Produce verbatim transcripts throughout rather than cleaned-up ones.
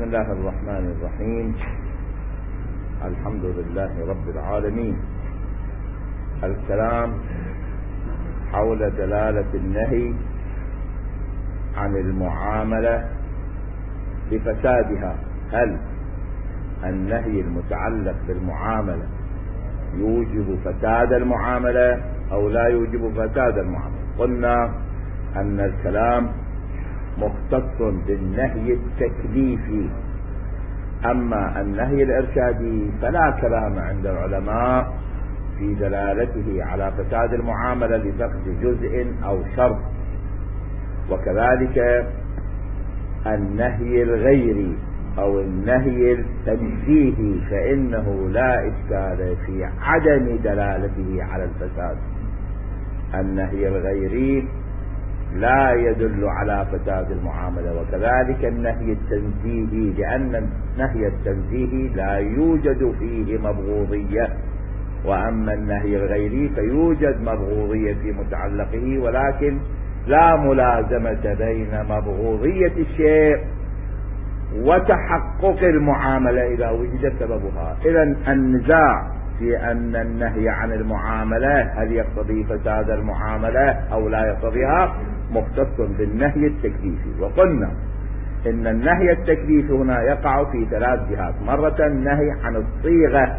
بسم الله الرحمن الرحيم. الحمد لله رب العالمين. الكلام حول دلالة النهي عن المعاملة بفسادها. هل النهي المتعلق بالمعاملة يوجب فساد المعاملة أو لا يوجب فساد المعاملة؟ قلنا أن الكلام مختص بالنهي التكليفي، أما النهي الإرشادي فلا كلام عند العلماء في دلالته على فساد المعاملة لفقد جزء أو شرط. وكذلك النهي الغيري أو النهي التنزيهي فإنه لا إشكال في عدم دلالته على الفساد. النهي الغيري لا يدل على فساد المعاملة، وكذلك النهي التنزيهي، لأن النهي التنزيهي لا يوجد فيه مبغوضية، وأما النهي الغيري فيوجد مبغوضية في متعلقه، ولكن لا ملازمة بين مبغوضية الشيء وتحقق المعاملة إذا وجد سببها. إذن النزاع في أن النهي عن المعاملة هل يقتضي فساد المعاملة أو لا يقتضيها مختص بالنهي التكليفي. وقلنا إن النهي التكليفي هنا يقع في ثلاث جهات: مرة النهي عن الصيغة،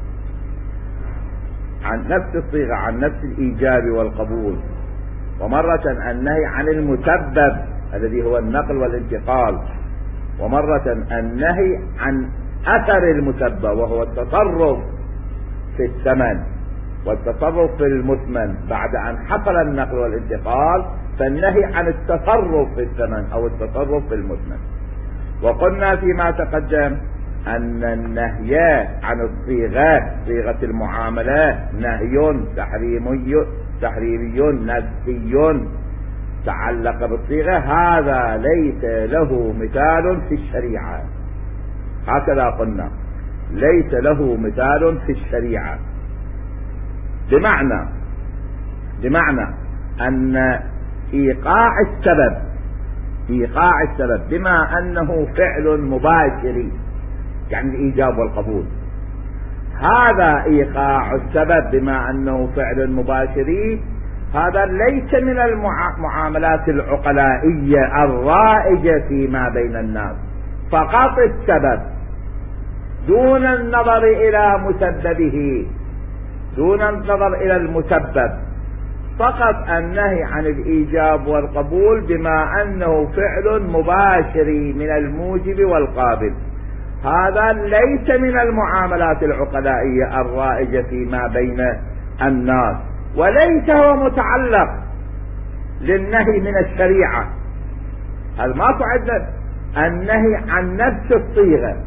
عن نفس الصيغة، عن نفس الإيجاب والقبول، ومرة النهي عن المسبب الذي هو النقل والانتقال، ومرة النهي عن أثر المسبب وهو التصرف في الثمن والتصرف في المثمن بعد أن حصل النقل والانتقال، فالنهي عن التصرف في الثمن أو التصرف في المثمن. وقلنا فيما تقدم أن النهي عن الصيغة، صيغة المعاملة، نهي تحريمي تحريمي نفسي تعلق بالصيغة، هذا ليس له مثال في الشريعة. هكذا قلنا ليس له مثال في الشريعة، بمعنى بمعنى أن إيقاع السبب إيقاع السبب بما أنه فعل مباشر، يعني الإيجاب والقبول، هذا إيقاع السبب بما أنه فعل مباشر، هذا ليس من المعاملات العقلائية الرائجة فيما بين الناس، فقط السبب دون النظر إلى مسببه، دون النظر إلى المسبب، فقط النهي عن الإيجاب والقبول بما أنه فعل مباشر من الموجب والقابل. هذا ليس من المعاملات العقلائية الرائجة فيما بين الناس، وليس هو متعلق للنهي من الشريعة. هذا ما عندنا النهي عن نفس الصيغة.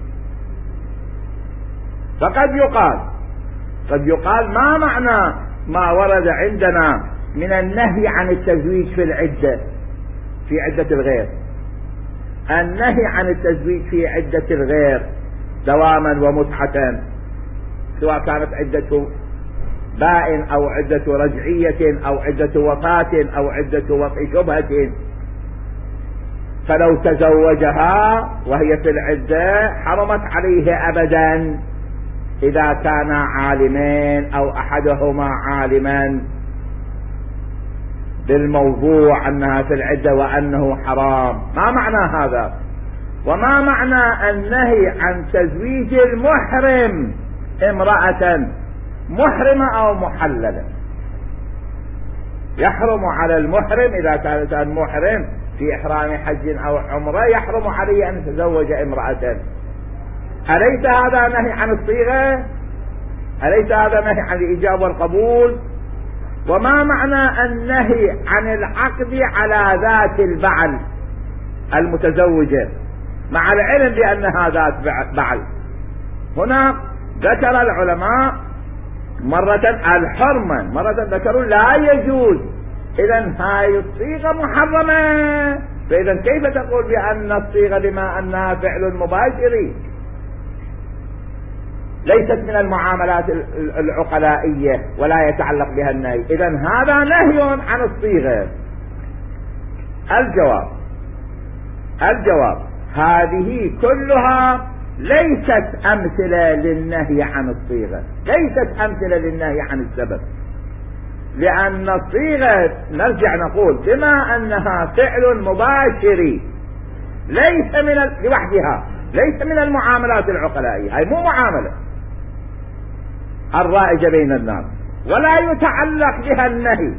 فقد يقال قد يقال ما معنى ما ورد عندنا من النهي عن التزويج في العدة في عدة الغير؟ النهي عن التزويج في عدة الغير دواما ومتعة، سواء كانت عدة بائن أو عدة رجعية أو عدة وفاة أو عدة وضع شبهة، فلو تزوجها وهي في العدة حرمت عليه أبدا إذا كانا عالمين أو أحدهما عالما بالموضوع أنها في العدة وأنه حرام. ما معنى هذا؟ وما معنى النهي عن تزويج المحرم امرأة محرمة أو محللة؟ يحرم على المحرم إذا كانت المحرم في إحرام حج أو عمرة، يحرم عليه أن يتزوج امرأة. أليس هذا نهي عن الصيغة؟ أليس هذا نهي عن الإيجاب والقبول؟ وما معنى النهي عن العقد على ذات البعل المتزوجة مع العلم بأنها ذات بعل؟ هنا ذكر العلماء مرة الحرمة، مرة ذكروا لا يجوز. إذن هاي الصيغة محرمة، فإذا كيف تقول بأن الصيغة بما أنها فعل مباشر ليست من المعاملات العقلائية ولا يتعلق بها النهي؟ إذن هذا نهي عن الصيغة. الجواب الجواب هذه كلها ليست أمثلة للنهي عن الصيغة، ليست أمثلة للنهي عن السبب، لأن الصيغة نرجع نقول بما أنها فعل مباشر ليس من ال... لوحدها ليس من المعاملات العقلائية، هي مو معاملة الرائجة بين الناس ولا يتعلق بها النهي.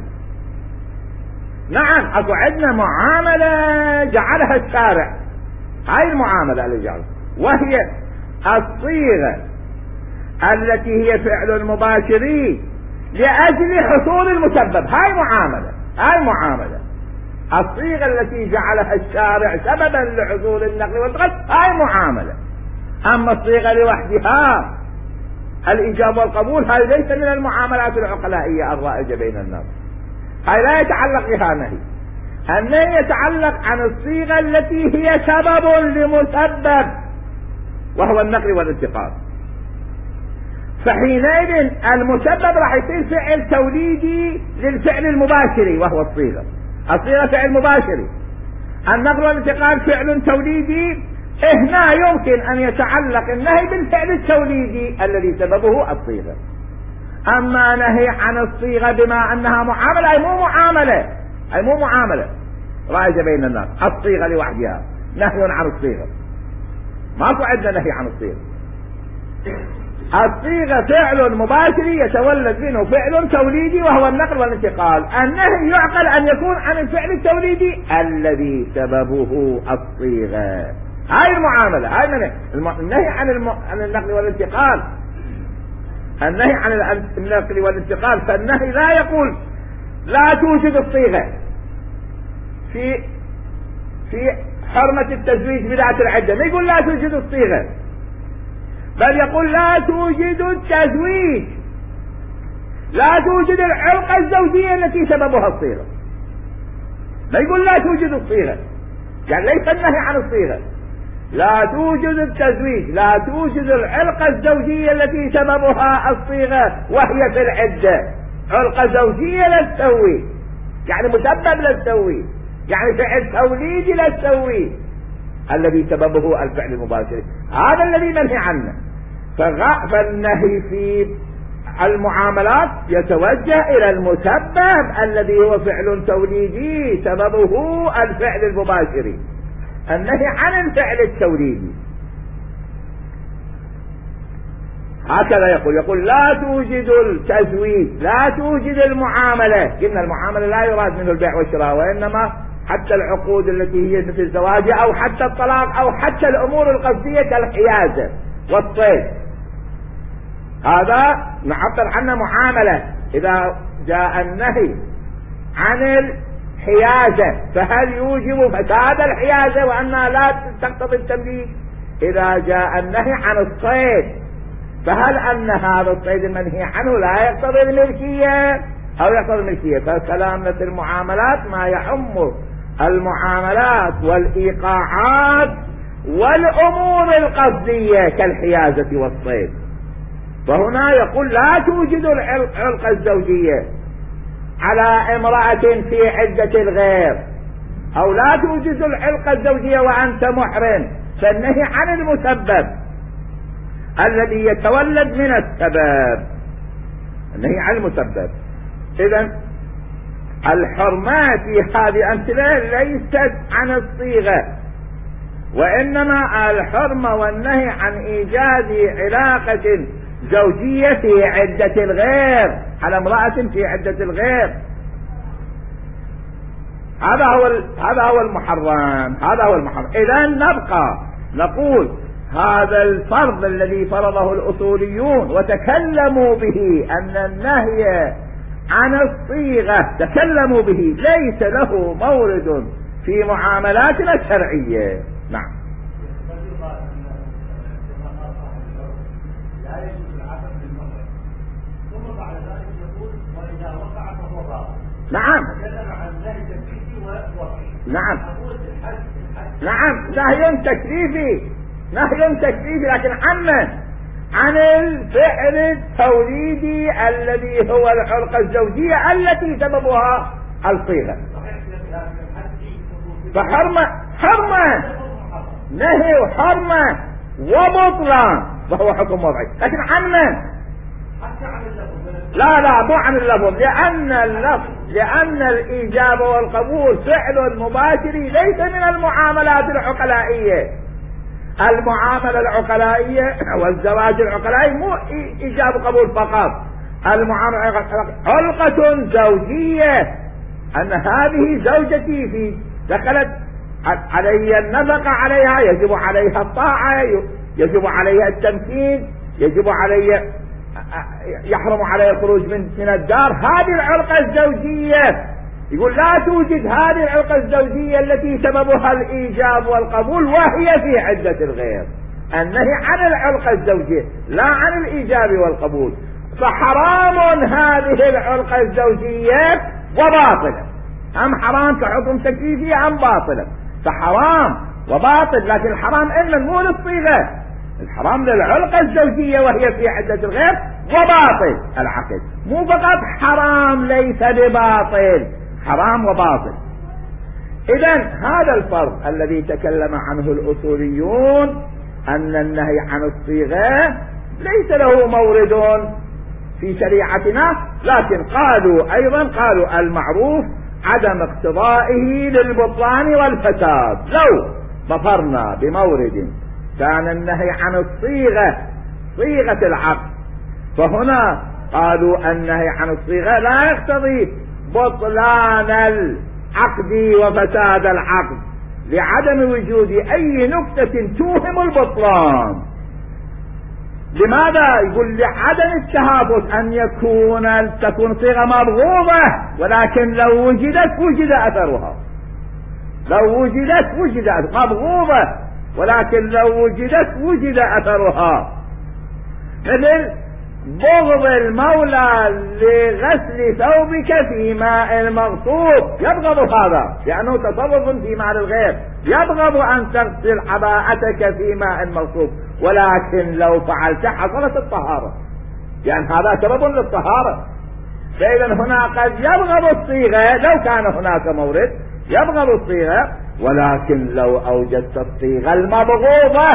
نعم اكو عندنا معاملة جعلها الشارع، هاي المعاملة اللي جعلها، وهي الصيغة التي هي فعل مباشري لأجل حصول المسبب، هاي معاملة هاي معاملة الصيغة التي جعلها الشارع سببا لحصول النقل والنقل، هاي معاملة. أما الصيغة لوحدها الإجابة والقبول هاي ليس من المعاملات العقلائية الرائجة بين الناس، هاي لا يتعلق بها نهي. النهي يتعلق عن الصيغة التي هي سبب لمسبب وهو النقل والانتقال، فحينئذ المسبب راح يصير فعل توليدي للفعل المباشر وهو الصيغة، الصيغة فعل مباشر، النقل والانتقال فعل توليدي. هنا يمكن أن يتعلق النهي بالفعل التوليدي الذي سببه الصيغة. أما نهي عن الصيغة بما أنها معاملة، أي مو معاملة أي مو معاملة رائجة بين الناس، الصيغة لوحدها نهي عن الصيغة، ماكو عندنا نهي عن الصيغة. الصيغة فعل مباشر يتولد منه فعل توليدي وهو النقل والانتقال. النهي يعقل أن يكون عن الفعل التوليدي الذي سببه الصيغة، هاي المعاملة، هاي النهي عن, الم... عن النقل والانتقال. النهي عن النقل والانتقال، فالنهي لا يقول لا توجد الصيغة في في حرمة التزويج بذات العدة، ما يقول لا توجد الصيغة، بل يقول لا توجد التزويج، لا توجد العلاقة الزوجية التي سببها الصيغة، ما يقول لا توجد الصيغة، يعني ليس النهي عن الصيغة، لا توجد التزويج، لا توجد العلاقة الزوجية التي سببها الصيغة وهي في العدة، علاقة زوجية لا تسوي، يعني مسبب لا تسوي، يعني فعل توليدي لا تسوي، الذي سببه الفعل المباشر، هذا الذي منهي عنه. فالنهي في المعاملات يتوجه إلى المسبب الذي هو فعل توليدي سببه الفعل المباشر، النهي عن الفعل التوليدي. هكذا يقول يقول لا توجد التزويج، لا توجد المعاملة، قلنا المعاملة لا يراد منه البيع والشراء، وإنما حتى العقود التي هي مثل الزواج أو حتى الطلاق أو حتى الأمور القصدية كالحيازة والصيد، هذا نعبر عنه معاملة. إذا جاء النهي عن الحيازة فهل يوجب فساد الحيازة وأنها لا تقتضي التمليك؟ إذا جاء النهي عن الصيد فهل أن هذا الصيد المنهي عنه لا يقتضي الملكية أو يقتضي الملكية؟ فكلامنا في المعاملات ما يعم المعاملات والإيقاعات والأمور القصدية كالحيازة والصيد. فهنا يقول لا توجد العلاقة الزوجية على امرأة في عدة الغير، أو لا توجد العلاقة الزوجية وأنت محرم، فالنهي عن المسبب الذي يتولد من السبب، النهي عن المسبب. إذن الحرمات في هذه الأمثلة ليست عن الصيغة، وإنما الحرمة والنهي عن إيجاد علاقة زوجية في عدة الغير على امرأة في عدة الغير، هذا هو هذا هو المحرم، هذا هو المحرم. إذا نبقى نقول هذا الفرض الذي فرضه الأصوليون وتكلموا به أن النهي عن الصيغة تكلموا به ليس له مورد في معاملاتنا الشرعية. نعم. نعم نعم نعم نهي تكليفي، نهي تكليفي، لكن عن عن الفعل التوليدي الذي هو العلاقة الزوجية التي سببها الصيغة. فحرمة حرمة نهي وحرمة وبطلان فهو حكم وضعي. لكن عن من؟ لا لا مو عن اللفظ، لأن اللفظ لأن الإيجاب والقبول فعل مباشر ليس من المعاملات العقلائية. المعاملة العقلائية والزواج العقلائي مو إيجاب قبول فقط، المعاملة علقة زوجية، أن هذه زوجتي في دخلت علي النفقة عليها، يجب عليها الطاعة، يجب عليها التمكين، يجب علي يحرم علي الخروج من من الدار. هذه العلقة الزوجية يقول لا توجد هذه العلقة الزوجية التي سببها الإيجاب والقبول وهي في عدة الغير. النهي عن العلقة الزوجية لا عن الإيجاب والقبول، فحرام هذه العلقة الزوجية وباطلة، هم حرام كحكم تكليفي هم باطلة، فحرام وباطل. لكن الحرام إلا مو للصيغة، الحرام للعلقة الزوجية وهي في عدة الغير وباطل العقد، مو فقط حرام ليس بباطل، حرام وباطل. إذن هذا الفرق الذي تكلم عنه الأصوليون أن النهي عن الصيغة ليس له مورد في شريعتنا، لكن قالوا أيضا قالوا المعروف عدم اقتضائه للبطلان والفساد. لو ظفرنا بمورد كان النهي عن الصيغة صيغة العقد، فهنا قالوا النهي عن الصيغة لا يقتضي بطلان العقد وفساد العقد لعدم وجود أي نكتة توهم البطلان. لماذا؟ يقول لعدم التهافت، أن يكون تكون صيغة مبغوضة ولكن لو وجدت وجد أثرها، لو وجدت وجد أثرها، مبغوضة ولكن لو وجدت وجد أثرها، مثل بغض المولى لغسل ثوبك في ماء المغصوب، يبغض هذا لأنه تصرف في مال الغير، يبغض أن تغسل عباءتك في ماء مغصوب، ولكن لو فعلت حصلت الطهارة، يعني هذا سبب للطهارة. فإذا هنا قد يبغض الصيغة لو كان هناك مورد، يبغض الصيغة، ولكن لو أوجدت الصيغة المبغوضة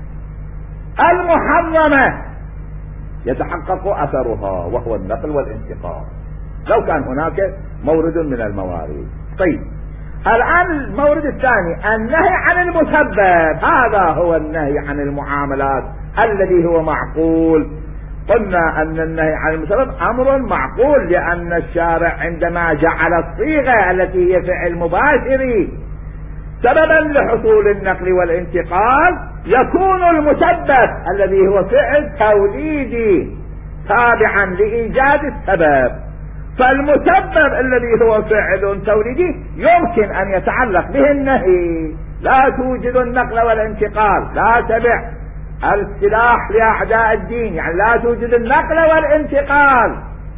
المحرمة يتحقق أثرها وهو النقل والانتقال، لو كان هناك مورد من الموارد. طيب الآن المورد الثاني النهي عن المسبب، هذا هو النهي عن المعاملات الذي هو معقول. قلنا أن النهي عن المسبب أمر معقول، لأن الشارع عندما جعل الصيغة التي هي فعل مباشر سببا لحصول النقل والانتقال، يكون المسبب الذي هو فعل توليدي تابعا لإيجاد السبب. فالمسبب الذي هو فعل توليدي يمكن أن يتعلق به النهي، لا توجد النقل والانتقال، لا تبع السلاح لأعداء الدين، يعني لا توجد النقل والانتقال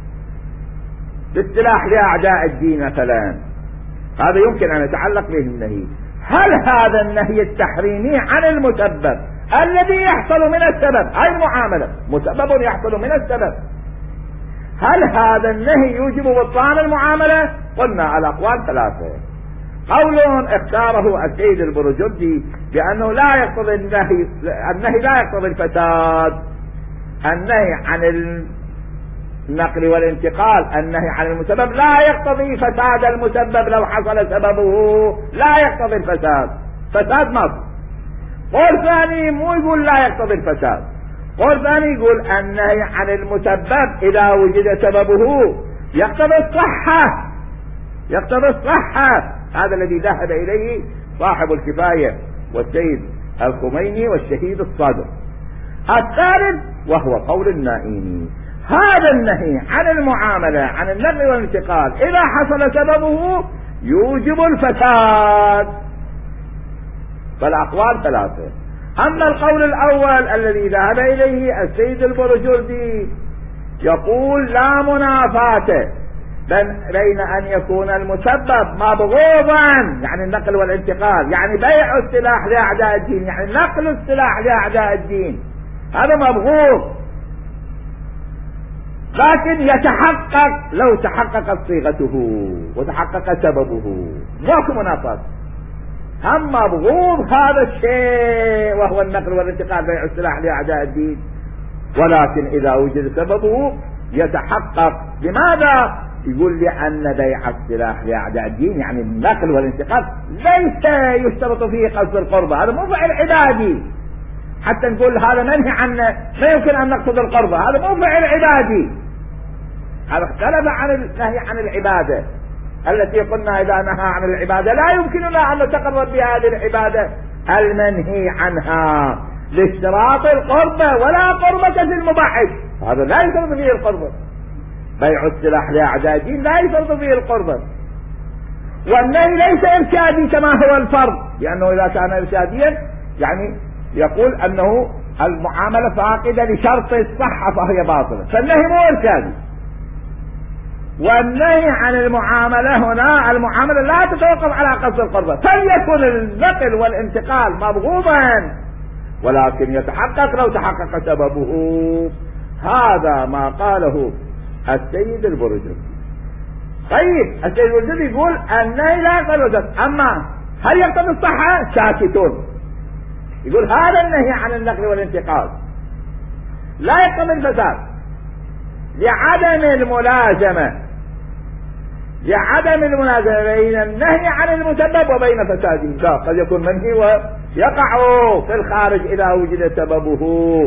بالسلاح لأعداء الدين مثلا، هذا يمكن أن يتعلق به النهي. هل هذا النهي التحريمي عن المسبب الذي يحصل من السبب، أي المعاملة مسبب يحصل من السبب، هل هذا النهي يوجب بطلان المعاملة؟ قلنا الأقوال ثلاثة. قول اختاره السيد البرجردي بأنه لا يقتضي النهي النهي لا يقتضي الفساد، النهي عن النقل والانتقال، النهي عن المسبب لا يقتضي فساد المسبب، لو حصل سببه لا يقتضي الفساد، فساد مصر. قول ثاني مو يقول لا يقتضي الفساد، قول ثاني يقول النهي عن المسبب إذا وجد سببه يقتضي الصحة، يقتضي الصحة، هذا الذي ذهب إليه صاحب الكفاية والسيد الخميني والشهيد الصادق. الثالث وهو قول النائمي، هذا النهي عن المعاملة عن النقل والانتقال إذا حصل سببه يوجب الفساد. فالأقوال ثلاثة. أما القول الأول الذي ذهب إليه السيد البرجردي يقول لا منافاة بين أن يكون المسبب مبغوضا، يعني النقل والانتقال، يعني بيع السلاح لأعداء الدين، يعني نقل السلاح لأعداء الدين، هذا مبغوض، لكن يتحقق لو تحققت صيغته وتحقق سببه، ماكو منافاة. هم مبغوض هذا الشيء وهو النقل والانتقال بيع السلاح لأعداء الدين، ولكن إذا وجد سببه يتحقق. لماذا؟ يقول لأن بيع السلاح لأعداء الدين يعني النقل والانتقال ليس يشترط فيه قصد القربة، هذا مو فعل عبادي حتى نقول هذا منهي عنه، لا يمكن أن نقصد القربة، هذا مو فعل عبادي، هذا اختلف عن النهي عن العبادة التي قلنا إذا نهى عن العبادة لا يمكننا أن نتقرب بهذه العبادة المنهي عنها لاشتراط القربة، ولا قربة في المباح، هذا لا يشترط فيه القربة. بيع السلاح لأعداء الدين لا يشترط فيه القربة، والنهي ليس إرشادي كما هو الفرض، لأنه إذا كان إرشاديا يعني يقول أنه المعاملة فاقدة لشرط الصحة فهي باطلة، فالنهي مو إرشادي. والنهي عن المعاملة هنا المعاملة لا تتوقف على قصد القربة، فليكن النقل والانتقال مبغوضا ولكن يتحقق لو تحقق سببه. هذا ما قاله السيد البرجلي. طيب السيد البرجلي يقول النهي لا يقتضي الفساد، اما هل يقتضي الصحة؟ ساكتون. يقول هذا النهي عن النقل والانتقال لا يقتضي الفساد لعدم الملازمة لعدم الملازمة بين النهي عن المسبب وبين فساده. لا، قد يكون منهي ويقع في الخارج إذا وجد سببه،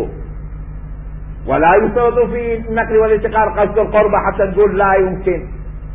ولا يشترط في النقل والانتقال قصد القربة حتى نقول لا يمكن،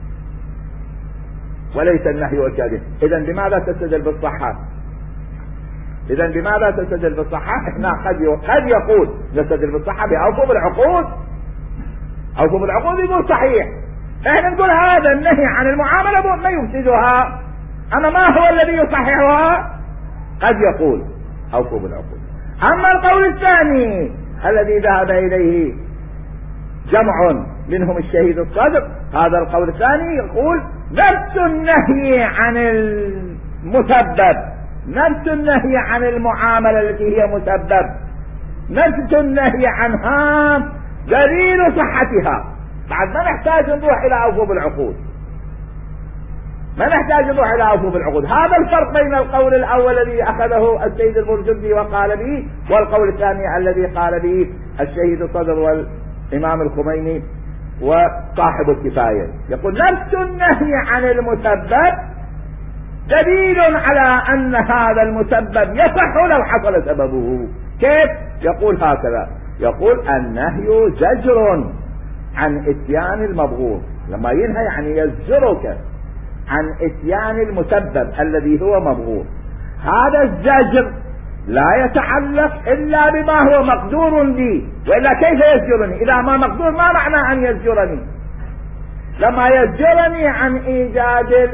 وليس النهي إرشادي. إذن بماذا تستدل بالصحة؟ إذن بماذا تستدل بالصحة؟ إحنا قد قد يقول نستدل بالصحة بأوفوا بالعقود، أوفوا بالعقود يقول صحيح، احنا نقول هذا النهي عن المعاملة ما يفسدها، اما ما هو الذي يصححها؟ قد يقول اوفوا بالعقود. اما القول الثاني الذي ذهب اليه جمع منهم الشهيد الصادق، هذا القول الثاني يقول نفس النهي عن المسبب، نفس النهي عن المعاملة التي هي مسبب، نفس النهي عنها دليل صحتها. بعد ما نحتاج نروح الى اوفوا بالعقود، ما نحتاج نروح الى اوفوا بالعقود. هذا الفرق بين القول الاول الذي اخذه السيد البرجلي وقال به، والقول الثاني الذي قال به الشهيد الصدر والامام الخميني وصاحب الكفاية. يقول نفس النهي عن المسبب دليل على ان هذا المسبب يصح لو حصل سببه. كيف؟ يقول هكذا، يقول النهي زجر عن اتيان المبغوض، لما ينهى يعني يزجرك عن اتيان المسبب الذي هو مبغوض. هذا الزجر لا يتعلق الا بما هو مقدور لي، والا كيف يزجرني؟ اذا ما مقدور ما معنى ان يزجرني؟ لما يزجرني عن ايجاد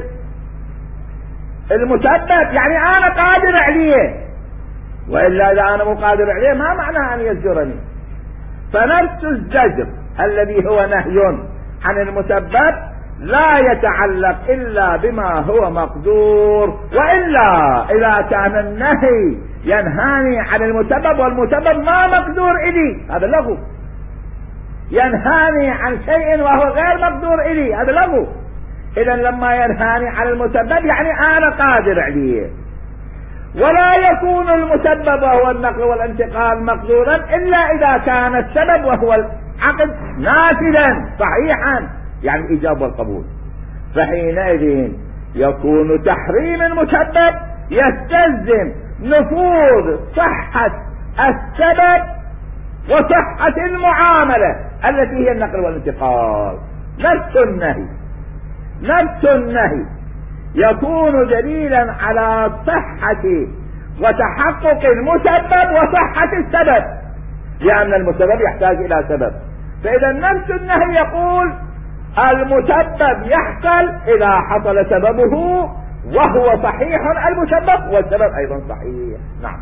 المسبب يعني انا قادر عليه، والا اذا انا مو قادر عليه ما معنى ان يزجرني. فنفس الزجر الذي هو نهي عن المسبب لا يتعلق إلا بما هو مقدور، وإلا إذا كان النهي ينهاني عن المسبب والمسبب ما مقدور إلي هذا لغو، ينهاني عن شيء وهو غير مقدور إلي هذا لغو. إذن لما ينهاني عن المسبب يعني أنا قادر عليه، ولا يكون المسبب وهو النقل والانتقال مقدورا إلا إذا كان السبب وهو العقد نافذا صحيحا يعني الإيجاب والقبول، فحينئذ يكون تحريم المسبب يستلزم نفوذ صحة السبب وصحة المعاملة التي هي النقل والانتقال. نفس النهي نفس النهي يكون دليلا على صحة وتحقق المسبب وصحة السبب، لأن المسبب يحتاج إلى سبب. فإذا نفس النهي يقول المسبب يحصل إذا حصل سببه وهو صحيح المسبب والسبب أيضا صحيح. نعم.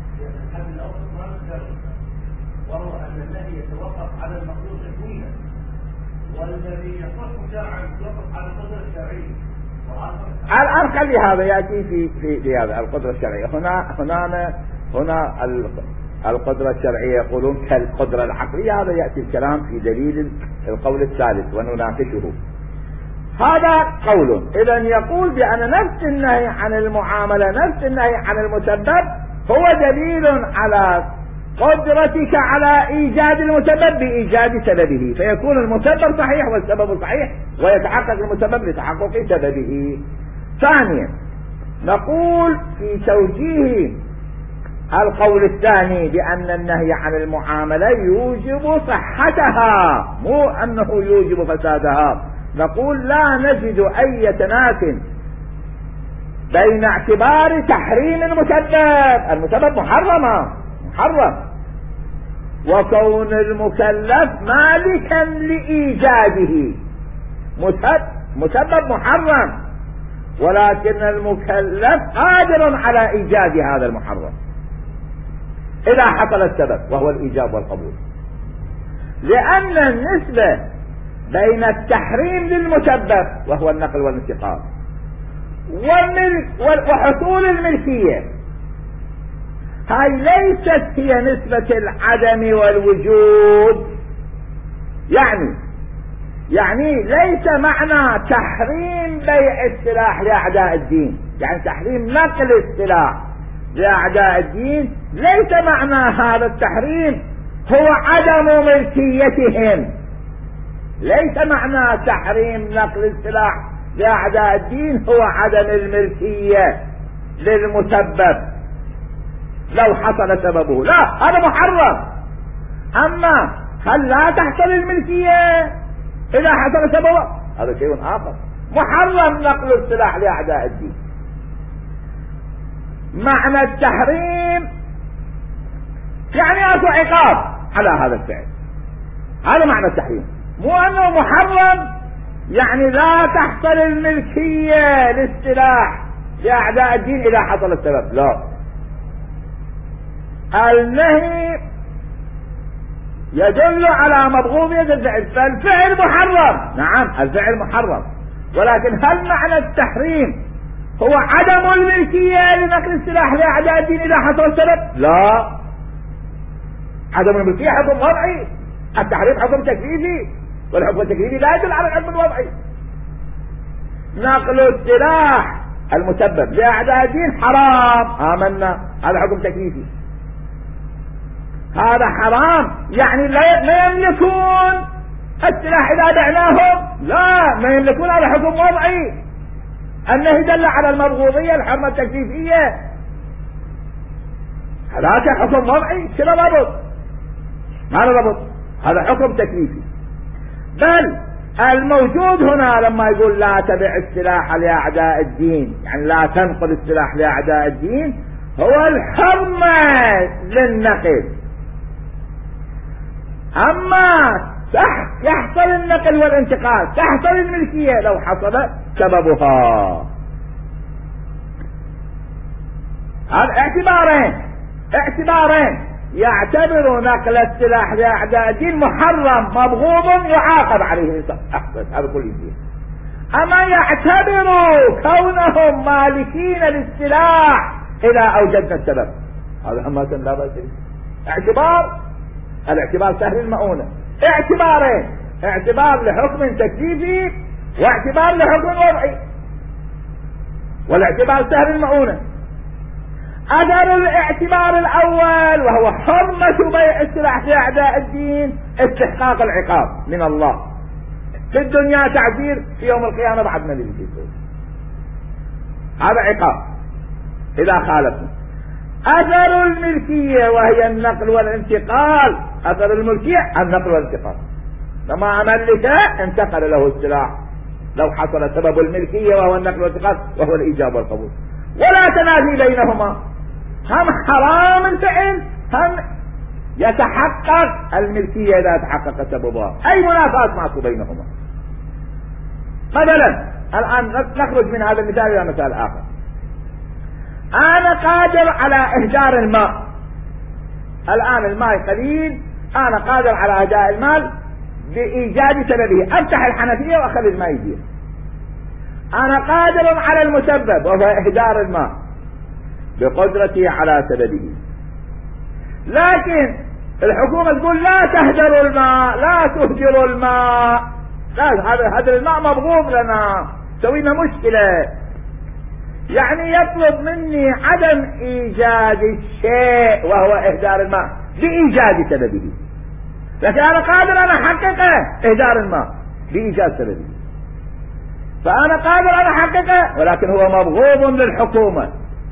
وهو أن النهي يتوقف على المقصود الكلي، والذي يصح شرعا يتوقف على القدرة الشرعية. الآن خلي هذا يأتي في في في هذا القدرة الشرعية. هنا هنا هنا القدرة الشرعية يقولون كالقدرة العقلية، هذا يأتي الكلام في دليل القول الثالث ونناقشه. هذا قول. إذن يقول بأن نفس النهي عن المعاملة نفس النهي عن المسبب هو دليل على قدرتك على إيجاد المسبب بإيجاد سببه، فيكون المسبب صحيح والسبب صحيح ويتحقق المسبب لتحقق سببه. ثانيا نقول في توجيه القول الثاني بأن النهي عن المعاملة يوجب صحتها مو أنه يوجب فسادها، نقول لا نجد أي تناف بين اعتبار تحريم المسبب، المسبب محرم محرم وكون المكلف مالكا لإيجاده، مسبب محرم ولكن المكلف قادر على إيجاد هذا المحرم إذا حصل السبب وهو الإيجاب والقبول، لأن النسبة بين التحريم للمسبب وهو النقل والانتقال وحصول الملكية هاي ليست هي نسبة العدم والوجود. يعني يعني ليس معنى تحريم بيع السلاح لأعداء الدين، يعني تحريم نقل السلاح لأعداء الدين، ليس معنى هذا التحريم هو عدم ملكيتهم، ليس معنى تحريم نقل السلاح لأعداء الدين هو عدم الملكية للمسبب لو حصل سببه، لا هذا محرم. أما هل لا تحصل الملكية إذا حصل سببه؟ هذا شيء آخر. محرم نقل السلاح لأعداء الدين. معنى التحريم يعني أكو عقاب على هذا الفعل، هذا معنى التحريم، مو أنه محرم يعني لا تحصل الملكية للسلاح لأعداء الدين إذا حصل السبب، لا. النهي يدل على مبغوضية الفعل، فالفعل محرم، نعم الفعل محرم، ولكن هل معنى التحريم هو عدم الملكية لنقل السلاح لأعداء الدين إذا حصل السبب؟ لا، عدم الملكية حكم وضعي، التحريم حكم تكليفي، والحكم التكليفي لا يدل على الحكم الوضعي. نقل السلاح المسبب لأعداء الدين حرام، آمنا، هذا حكم تكليفي، هذا حرام، يعني لا يملكون السلاح إذا بعناهم، لا ما يملكون، هذا حكم وضعي. النهي دل على المبغوضية الحرمة التكليفية، هذا حكم وضعي، كذا ضبط، ما له ضبط، هذا حكم تكليفي. بل الموجود هنا لما يقول لا تبع السلاح لأعداء الدين، يعني لا تنقل السلاح لأعداء الدين، هو الحرمة للنقل. أما يحصل النقل والانتقال، تحصل الملكية لو حصل سببها. هذا اعتبارين اعتبارين يعتبر نقل السلاح لأعداء الدين محرم مبغوض يعاقب عليه أحسن، هذا كل شيء. أما يعتبر كونهم مالكين للسلاح إذا أوجدنا السبب، هذا أما لا بأس به. اعتبار، الاعتبار سهل المؤونة، اعتبارين، اعتبار لحكم تكليفي واعتبار لحكم وضعي، والاعتبار سهل المؤونة. أثر الاعتبار الأول وهو حرمة بيع السلاح لأعداء الدين استحقاق العقاب من الله في الدنيا، تعذير في يوم القيامة بعد ما نجي، هذا عقاب إذا خالفنا. أثر الملكية وهي النقل والانتقال، أثر الملكية النقل والانتقال، لما أملك انتقل له السلاح لو حصل سبب الملكية وهو النقل والانتقال وهو الإيجاب والقبول، ولا تنافي بينهما، هم حرام الفعل هم يتحقق الملكية إذا تحقق سببها، أي منافاة ماكو بينهما. مثلا الآن نخرج من هذا المثال إلى مثال آخر. أنا قادر على إهدار الماء، الآن الماء قليل، أنا قادر على إهداء الماء بإيجاد سببه، أفتح الحنفية وأخلي الماء يجير، أنا قادر على المسبب وهو إهدار الماء بقدرتي على سببه. لكن الحكومة تقول لا تهدروا الماء، لا تهدروا الماء، لا، هذا هذا الماء مبغوض لنا، سوينا مشكلة. يعني يطلب مني عدم ايجاد الشيء وهو اهدار الماء بايجاد سببه، لكن انا قادر ان احققه اهدار الماء بايجاد سببه، فانا قادر ان احققه، ولكن هو مبغوض للحكومة،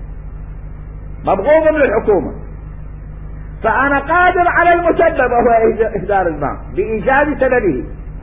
مبغوض للحكومة. فانا قادر على المسبب وهو اهدار الماء بايجاد سببه،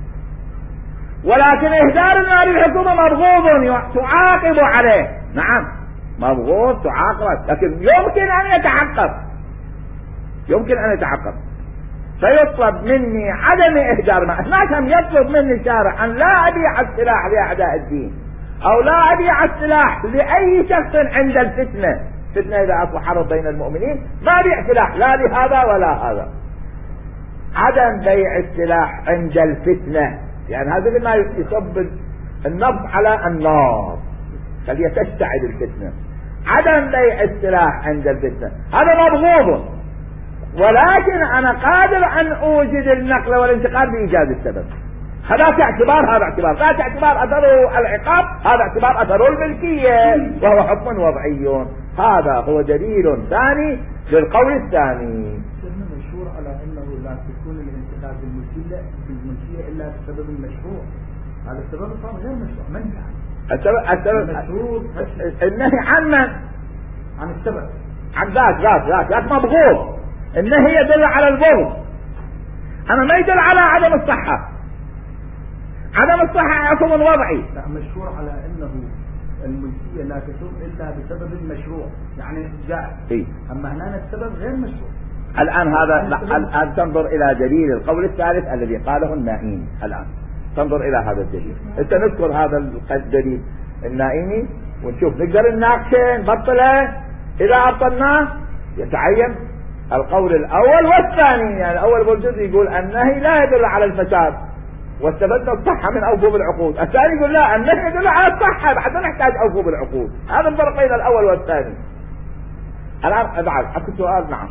ولكن اهدار الماء للحكومة مبغوض تعاقب عليه. نعم مبغوض تعاقب، لكن يمكن ان يتحقق، يمكن ان يتحقق. فيطلب مني عدم اهدار الماء. هناك هم يطلب مني الشارع ان لا ابيع السلاح لاعداء الدين، او لا ابيع السلاح لاي شخص عند الفتنة. فتنة اذا اصبح حرب بين المؤمنين ما ابيع سلاح لا لهذا ولا هذا. عدم بيع السلاح عند الفتنة، يعني هذا ما يصب النبض على النار فليتشتعل الفتنة. عدم بيع السلاح عند الفتنة هذا مبغوض، ولكن انا قادر ان اوجد النقل والانتقال بايجاد السبب. هذا اعتبار، هذا اعتبار، ذات اعتبار اثره العقاب، هذا اعتبار اثره الملكية، وهو حكم وضعي. هذا هو دليل ثاني للقول الثاني. مشهور على انه لا تكون الانتقال بالملكية بالملكية الا بسبب المشروع. هذا السبب طبعا غير مشروع، منهي عنه. السبب السبب المشروع النهي عن من؟ عن السبب، عن ذات ذات ذات ذات مبغوض. النهي يدل على البغض، انا ما يدل على عدم الصحة. عدم الصحة حكم وضعي. لا، مشهور على انه الملكية لا تكون الا بسبب المشروع، يعني جائز. إيه؟ اما هنا السبب غير مشروع. الان هذا لا، الان تنظر الى دليل القول الثالث الذي قاله النائمي. الان تنظر الى هذا الدليل، انت نذكر هذا الدليل النائمي ونشوف نقدر نناقشه نبطله. اذا ابطلناه يتعين القول الاول والثاني. يعني الاول بالجزء يقول النهي لا يدل على الفساد واستبدنا الصحة من اوفوا بالعقود، الثاني يقول لا، النهي يدل على الصحة بعد ما نحتاج اوفوا بالعقود. هذا الفرق بين الاول والثاني. الان بعد اكو سؤال. نعم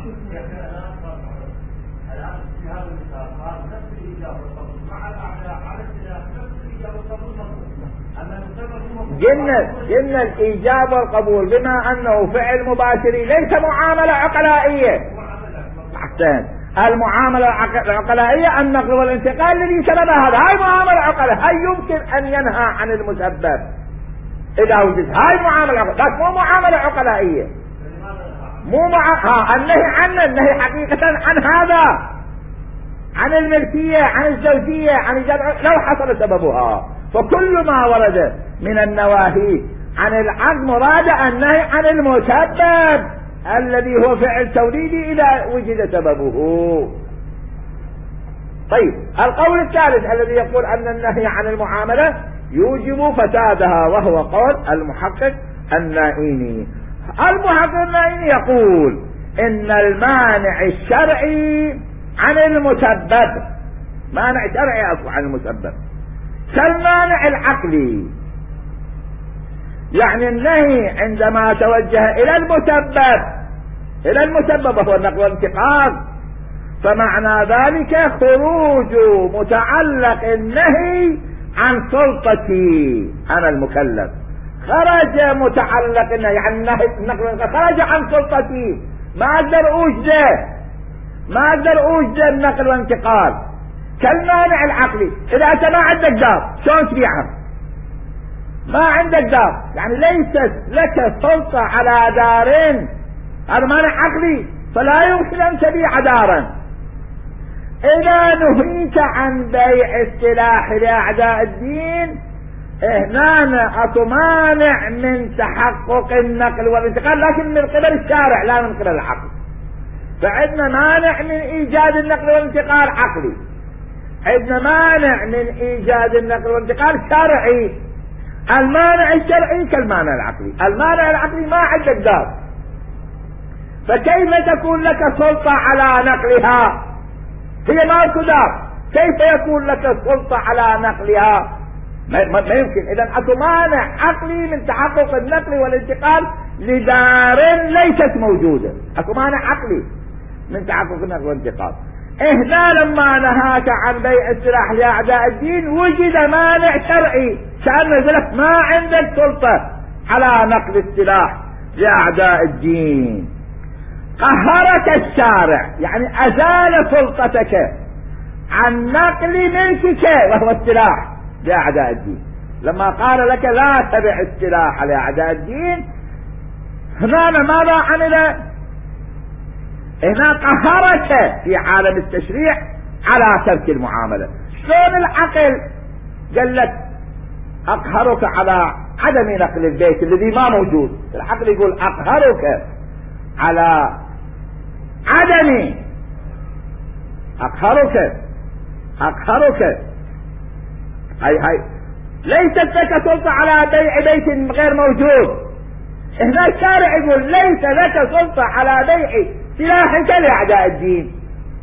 الان في هذا المثال قال نفس الاجابه والقبول مع الاعداء على اختلاف نفس الاجابه والقبول مطلوب. اما المسبب قلنا قلنا الاجابه والقبول بما انه فعل مباشري ليس معامله عقلائيه. احسن، المعامله العقلائيه النقل والانتقال الذي سبب هذا، هاي معامله عقلائيه، هاي يمكن ان ينهى عن المسبب اذا وجد. هاي معامله عقلائيه، بس مو معامله عقلائيه. مو مع ها النهي عنه، النهي حقيقه عن هذا، عن الملكيه، عن الزوجيه، عن الجمع لو حصل سببها. فكل ما ورد من النواهي عن العقد مراد النهي عن المسبب الذي هو فعل توليدي اذا وجد سببه. طيب القول الثالث الذي يقول ان النهي عن المعامله يوجب فسادها، وهو قول المحقق النائيني. المحقق النائيني يقول ان المانع الشرعي عن المسبب، مانع شرعي اصلا عن المسبب كالمانع العقلي. يعني النهي عندما توجه الى المسبب، الى المسبب وهو النقل والانتقال، فمعنى ذلك خروج متعلق النهي عن سلطتي انا المكلف. خرج متعلق النهي، يعني النقل خرج عن سلطتي، ما اقدر اوجده، ما اقدر اوجده النقل والانتقال. كالمانع العقلي، اذا انت ما عندك دار شلون تبيعها؟ ما عندك دار، يعني ليست لك سلطة على دار، هذا مانع عقلي، فلا يمكن ان تبيع دارا. اذا نهيت عن بيع السلاح لاعداء الدين، هنا اكو مانع من تحقق النقل والانتقال، لكن من قبل الشارع لا من قبل العقل. فعندنا مانع من ايجاد النقل والانتقال عقلي، عندنا مانع من ايجاد النقل والانتقال شرعي. المانع الشرعي كالمانع العقلي. المانع العقلي ما عندك دار، فكيف تكون لك سلطة على نقلها؟ هي مالك دار، كيف يكون لك سلطة على نقلها؟ ما, ما يمكن. اذا اكو مانع عقلي من تحقق النقل والانتقال لدار ليست موجودة، اكو مانع عقلي من تحقق النقل والانتقال. هنا لما نهاك عن بيع السلاح لأعداء الدين وجد مانع شرعي، كأنه يقول لك ما عندك سلطة على نقل السلاح لأعداء الدين. قهرك الشارع يعني أزال سلطتك عن نقل ملكك وهو السلاح لأعداء الدين. لما قال لك لا تبع السلاح لأعداء الدين، هنا ماذا عمل؟ هنا قهرك في عالم التشريع على ترك المعاملة. شلون العقل قال لك أقهرك على عدم نقل البيت الذي ما موجود؟ العقل يقول أقهرك على عدم أقهرك أقهرك هاي هاي ليست لك سلطة على بيع بيت غير موجود. هنا الشارع يقول ليس لك سلطة على بيع سلاحك لأعداء الدين.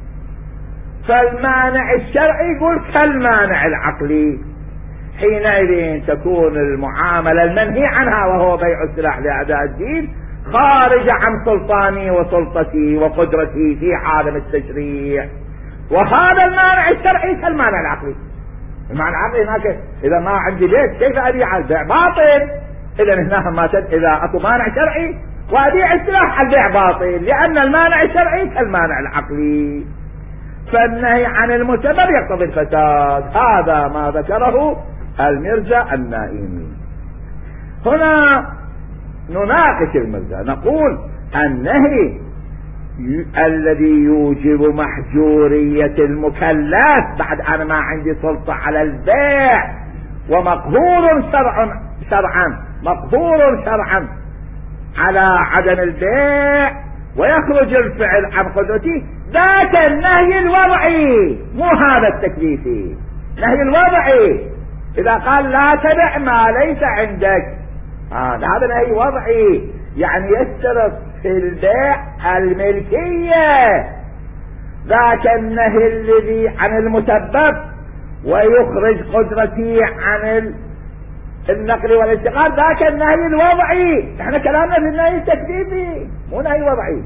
فالمانع الشرعي يقول كالمانع العقلي. حينئذ تكون المعاملة المنهي عنها وهو بيع السلاح لأعداء الدين خارج عن سلطاني وسلطتي وقدرتي في عالم التشريع. وهذا المانع الشرعي كالمانع العقلي. المعنى العقلي هناك إذا ما عندي بيت كيف أبيع البيع باطل. إذا هنا ما إذا أكو مانع شرعي وأبيع السلاح البيع باطل، لأن المانع الشرعي كالمانع العقلي. فالنهي عن المسبب يقتضي الفساد. هذا ما ذكره المرزا النائمي. هنا نناقش المرزا نقول النهي الذي يوجب محجورية المكلف بعد أنا ما عندي سلطة على البيع ومقهور شرعا شرعا مقهور شرعا على عدم البيع ويخرج الفعل عن قدرتي، ذاك النهي الوضعي مو هذا التكليفي. نهي الوضعي إذا قال لا تبع ما ليس عندك، آه هذا نهي وضعي يعني يشترط في البيع الملكية. ذاك النهي الذي عن المسبب ويخرج قدرتي عن النقل والانتقال ذاك النهي الوضعي. احنا كلامنا في النهي التكليفي مو نهي وضعي.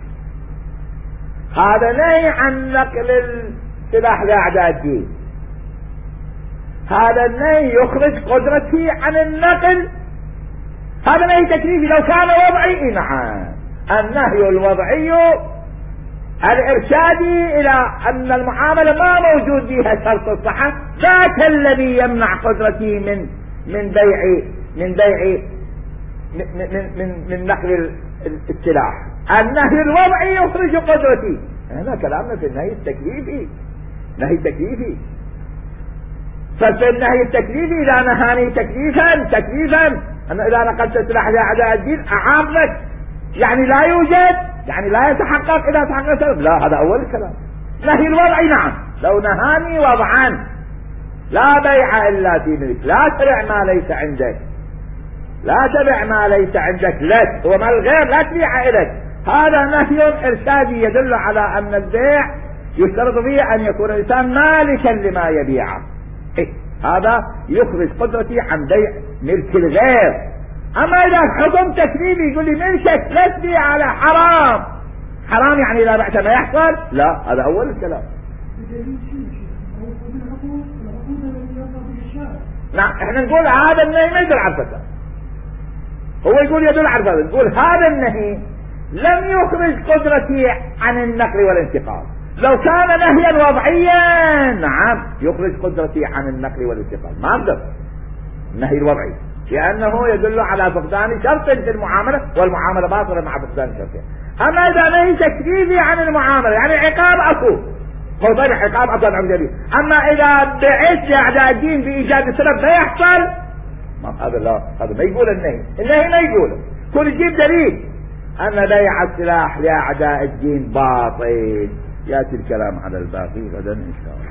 هذا نهي عن نقل السلاح لأعداء الدين، هذا النهي يخرج قدرتي عن النقل، هذا نهي تكليفي. لو كان وضعي نعم النهي الوضعي الارشادي الى ان المعاملة ما موجود فيها شرط الصحة، ذاك الذي يمنع قدرتي من من بيع من بيع من من من, من نقل السلاح. النهي الوضعي يخرج قدرتي. هنا كلامنا في النهي التكليفي، نهي تكليفي. ففي النهي التكليفي اذا نهاني تكليفا تكليفا أنا إذا نقلت سلاح لأعداء الدين أعاقبك، يعني لا يوجد، يعني لا يتحقق إذا تحقق سبب. لا، هذا أول الكلام. نهي الوضعي نعم، لو نهاني وضعا لا بيع إلا في ملك، لا تبع ما ليس عندك، لا تبع ما ليس عندك لك وما الغير لا تبيع إليك، هذا نهي إرشادي يدل على أن البيع يشترط فيه أن يكون الإنسان مالكا لما يبيعه. إيه؟ هذا يخرج قدرتي عن بيع ملك الغير. اما اذا حكم تكليفي يقول لي ملكك لا تبيع على حرام، حرام يعني اذا بعت ما يحصل، لا هذا اول الكلام. نعم احنا نقول هذا النهي ما يدل على الفساد، هو يقول يدل على الفساد. نقول هذا النهي لم يخرج قدرتي عن النقل والانتقال. لو كان نهيا وضعيا نعم يخرج قدرتي عن النقل والانتقال، ما اقدر. النهي الوضعي لانه يدل على فقدان شرط في المعامله، والمعامله باطله مع فقدان شرطين. اما اذا نهي تكليفي عن المعامله يعني عقاب اكو، هو طيب عقاب اكو عن جديد. اما اذا بعت لاعداء الدين بايجاد السبب ما يحصل، ما هذا لا، هذا ما يقول النهي، النهي ما يقوله. كل يجيب دليل ان بيع السلاح لاعداء الدين باطل. ياتي الكلام على الباقي غدا ان شاء الله.